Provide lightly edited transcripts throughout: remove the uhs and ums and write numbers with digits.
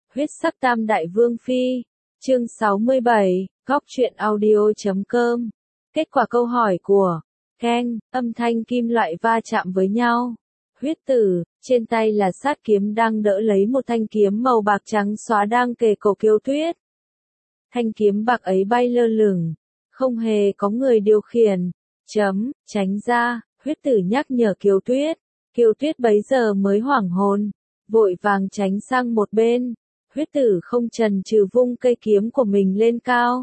Huyết sắc tam đại vương phi. Chương 67, góc truyện audio.com. Kết quả câu hỏi của Ken, âm thanh kim loại va chạm với nhau. Huyết tử, trên tay là sát kiếm đang đỡ lấy một thanh kiếm màu bạc trắng xóa đang kề cổ Kiều Tuyết. Thanh kiếm bạc ấy bay lơ lửng, không hề có người điều khiển. Tránh ra, huyết tử nhắc nhở Kiều Tuyết. Kiều Tuyết bấy giờ mới hoảng hồn, vội vàng tránh sang một bên. Huyết tử không chần chừ vung cây kiếm của mình lên cao.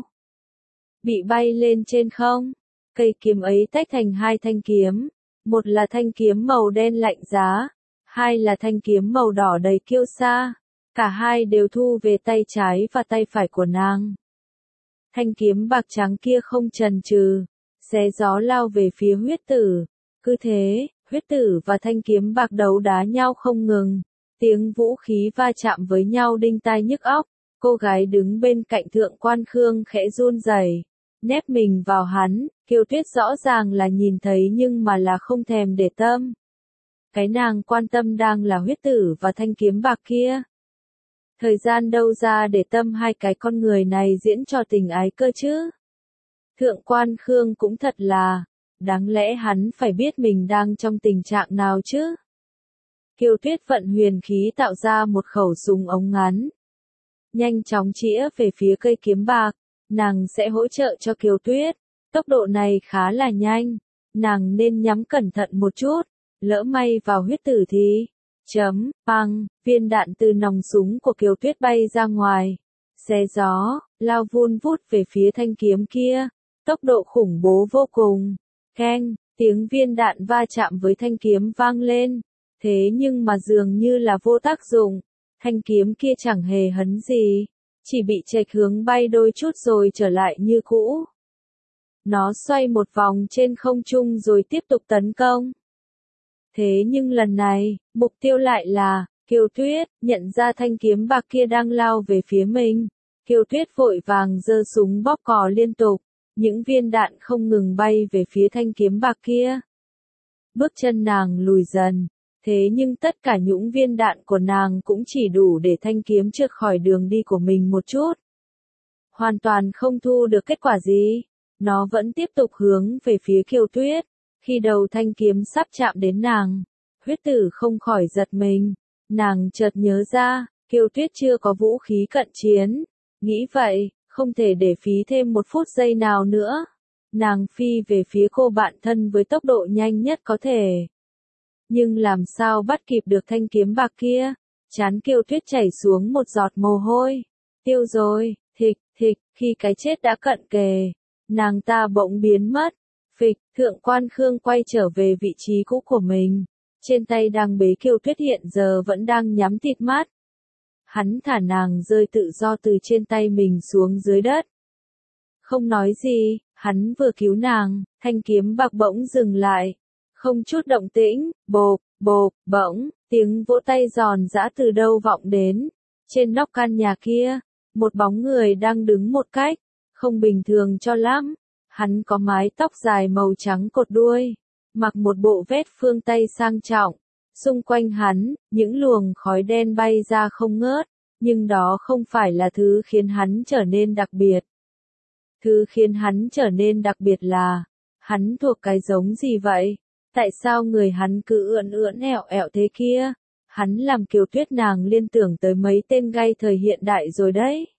Bị bay lên trên không, cây kiếm ấy tách thành hai thanh kiếm. Một là thanh kiếm màu đen lạnh giá, hai là thanh kiếm màu đỏ đầy kiêu sa. Cả hai đều thu về tay trái và tay phải của nàng. Thanh kiếm bạc trắng kia không chần chừ, xé gió lao về phía huyết tử. Cứ thế, huyết tử và thanh kiếm bạc đấu đá nhau không ngừng. Tiếng vũ khí va chạm với nhau đinh tai nhức óc. Cô gái đứng bên cạnh Thượng Quan Khương khẽ run rẩy, nép mình vào hắn. Kiều Tuyết rõ ràng là nhìn thấy nhưng mà là không thèm để tâm. Cái nàng quan tâm đang là huyết tử và thanh kiếm bạc kia. Thời gian đâu ra để tâm hai cái con người này diễn trò tình ái cơ chứ. Thượng Quan Khương cũng thật là, đáng lẽ hắn phải biết mình đang trong tình trạng nào chứ. Kiều Tuyết vận huyền khí tạo ra một khẩu súng ống ngắn. Nhanh chóng chĩa về phía cây kiếm bạc, nàng sẽ hỗ trợ cho Kiều Tuyết. Tốc độ này khá là nhanh, nàng nên nhắm cẩn thận một chút, lỡ may vào huyết tử thì... Băng, viên đạn từ nòng súng của Kiều Tuyết bay ra ngoài, xé gió, lao vun vút về phía thanh kiếm kia, tốc độ khủng bố vô cùng. Keng, tiếng viên đạn va chạm với thanh kiếm vang lên, thế nhưng mà dường như là vô tác dụng, thanh kiếm kia chẳng hề hấn gì, chỉ bị chệch hướng bay đôi chút rồi trở lại như cũ. Nó xoay một vòng trên không trung rồi tiếp tục tấn công. Thế nhưng lần này, mục tiêu lại là Kiều Tuyết. Nhận ra thanh kiếm bạc kia đang lao về phía mình, Kiều Tuyết vội vàng giơ súng bóp cò liên tục, những viên đạn không ngừng bay về phía thanh kiếm bạc kia. Bước chân nàng lùi dần, thế nhưng tất cả những viên đạn của nàng cũng chỉ đủ để thanh kiếm trượt khỏi đường đi của mình một chút. Hoàn toàn không thu được kết quả gì, nó vẫn tiếp tục hướng về phía Kiều Tuyết. Khi đầu thanh kiếm sắp chạm đến nàng, huyết tử không khỏi giật mình. Nàng chợt nhớ ra, Kiều Tuyết chưa có vũ khí cận chiến. Nghĩ vậy, không thể để phí thêm một phút giây nào nữa. Nàng phi về phía cô bạn thân với tốc độ nhanh nhất có thể. Nhưng làm sao bắt kịp được thanh kiếm bạc kia? Trán Kiều Tuyết chảy xuống một giọt mồ hôi. Tiêu rồi, thịch, khi cái chết đã cận kề, nàng ta bỗng biến mất. Phịch, Thượng Quan Khương quay trở về vị trí cũ của mình. Trên tay đang bế Kiều Tuyết hiện giờ vẫn đang nhắm tịt mắt. Hắn thả nàng rơi tự do từ trên tay mình xuống dưới đất. Không nói gì, hắn vừa cứu nàng, thanh kiếm bạc bỗng dừng lại. Không chút động tĩnh, bỗng, tiếng vỗ tay giòn giã từ đâu vọng đến. Trên nóc căn nhà kia, một bóng người đang đứng một cách, không bình thường cho lắm. Hắn có mái tóc dài màu trắng cột đuôi, mặc một bộ vest phương Tây sang trọng. Xung quanh hắn, những luồng khói đen bay ra không ngớt, nhưng đó không phải là thứ khiến hắn trở nên đặc biệt. Thứ khiến hắn trở nên đặc biệt là, hắn thuộc cái giống gì vậy? Tại sao người hắn cứ ưỡn ẹo thế kia? Hắn làm Kiều Tuyết nàng liên tưởng tới mấy tên gay thời hiện đại rồi đấy.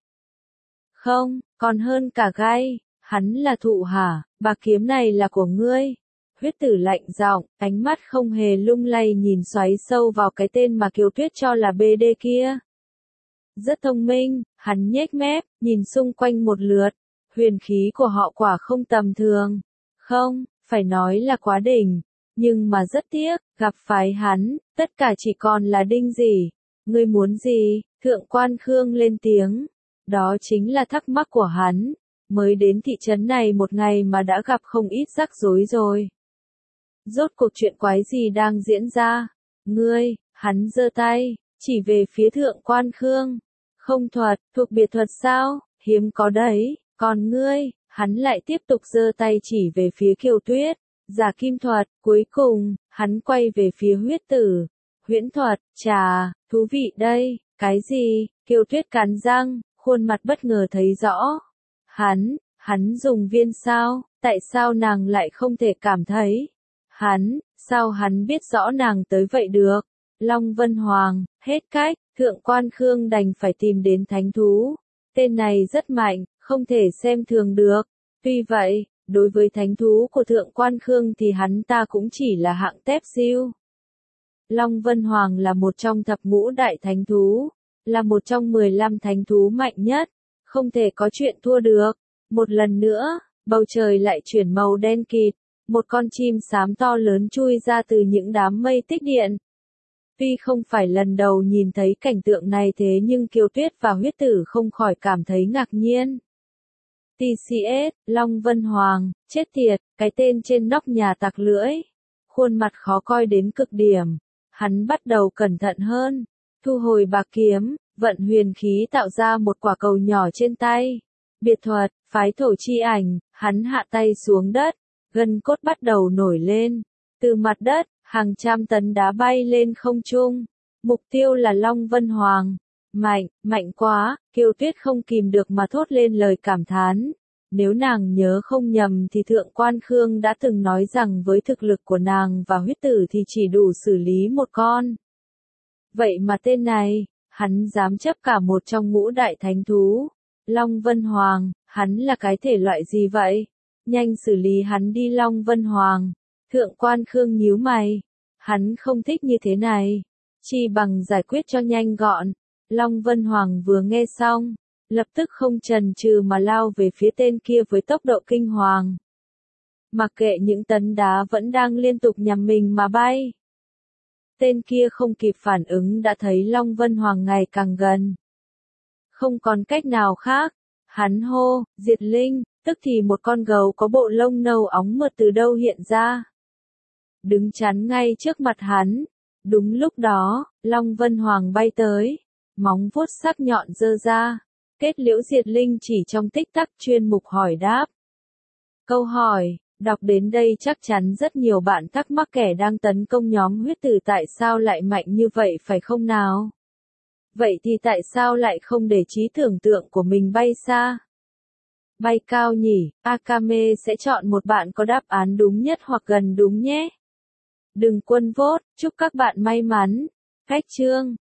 Không, còn hơn cả gay. Hắn là Thụ hả, bạc kiếm này là của ngươi. Huyết tử lạnh giọng, ánh mắt không hề lung lay nhìn xoáy sâu vào cái tên mà Kiều Tuyết cho là BD kia. Rất thông minh, hắn nhếch mép, nhìn xung quanh một lượt. Huyền khí của họ quả không tầm thường. Không, phải nói là quá đỉnh. Nhưng mà rất tiếc, gặp phải hắn, tất cả chỉ còn là đinh gì. Ngươi muốn gì? Thượng Quan Khương lên tiếng. Đó chính là thắc mắc của hắn. Mới đến thị trấn này một ngày mà đã gặp không ít rắc rối rồi. Rốt cuộc chuyện quái gì đang diễn ra? Ngươi, hắn giơ tay, chỉ về phía Thượng Quan Khương. Không thuật, thuộc biệt thuật sao? Hiếm có đấy, còn ngươi, hắn lại tiếp tục giơ tay chỉ về phía Kiều Tuyết. Giả kim thuật, cuối cùng, hắn quay về phía huyết tử. Huyễn thuật, chà, thú vị đây, cái gì? Kiều Tuyết cắn răng, khuôn mặt bất ngờ thấy rõ. Hắn dùng viên sao, tại sao nàng lại không thể cảm thấy? Sao hắn biết rõ nàng tới vậy được? Long Vân Hoàng, hết cách, Thượng Quan Khương đành phải tìm đến thánh thú. Tên này rất mạnh, không thể xem thường được. Tuy vậy, đối với thánh thú của Thượng Quan Khương thì hắn ta cũng chỉ là hạng tép diêu. Long Vân Hoàng là một trong thập ngũ đại thánh thú, là một trong 15 thánh thú mạnh nhất, không thể có chuyện thua được. Một lần nữa, bầu trời lại chuyển màu đen kịt, một con chim xám to lớn chui ra từ những đám mây tích điện. Tuy không phải lần đầu nhìn thấy cảnh tượng này thế nhưng Kiều Tuyết và Huyết Tử không khỏi cảm thấy ngạc nhiên. TCS, Long Vân Hoàng, chết tiệt, cái tên trên nóc nhà tặc lưỡi. Khuôn mặt khó coi đến cực điểm. Hắn bắt đầu cẩn thận hơn, thu hồi bạc kiếm, vận huyền khí tạo ra một quả cầu nhỏ trên tay. Biệt thuật, phái thổ chi ảnh, hắn hạ tay xuống đất, gân cốt bắt đầu nổi lên. Từ mặt đất, hàng trăm tấn đá bay lên không trung. Mục tiêu là Long Vân Hoàng. Mạnh quá, Kiều Tuyết không kìm được mà thốt lên lời cảm thán. Nếu nàng nhớ không nhầm thì Thượng Quan Khương đã từng nói rằng với thực lực của nàng và Huyết Tử thì chỉ đủ xử lý một con. Vậy mà tên này, hắn dám chấp cả một trong ngũ đại thánh thú. Long Vân Hoàng, hắn là cái thể loại gì vậy? Nhanh xử lý hắn đi Long Vân Hoàng. Thượng Quan Khương nhíu mày. Hắn không thích như thế này. Chỉ bằng giải quyết cho nhanh gọn. Long Vân Hoàng vừa nghe xong, lập tức không chần chừ mà lao về phía tên kia với tốc độ kinh hoàng. Mặc kệ những tấn đá vẫn đang liên tục nhằm mình mà bay. Tên kia không kịp phản ứng đã thấy Long Vân Hoàng ngày càng gần. Không còn cách nào khác, hắn hô, diệt linh, tức thì một con gấu có bộ lông nâu óng mượt từ đâu hiện ra. Đứng chắn ngay trước mặt hắn. Đúng lúc đó, Long Vân Hoàng bay tới, móng vuốt sắc nhọn giơ ra. Kết liễu diệt linh chỉ trong tích tắc chuyên mục hỏi đáp. Câu hỏi, đọc đến đây chắc chắn rất nhiều bạn thắc mắc kẻ đang tấn công nhóm Huyết Tử tại sao lại mạnh như vậy phải không nào? Vậy thì tại sao lại không để trí tưởng tượng của mình bay xa? Bay cao nhỉ, Akame sẽ chọn một bạn có đáp án đúng nhất hoặc gần đúng nhé. Đừng quên vote, chúc các bạn may mắn. Cách chương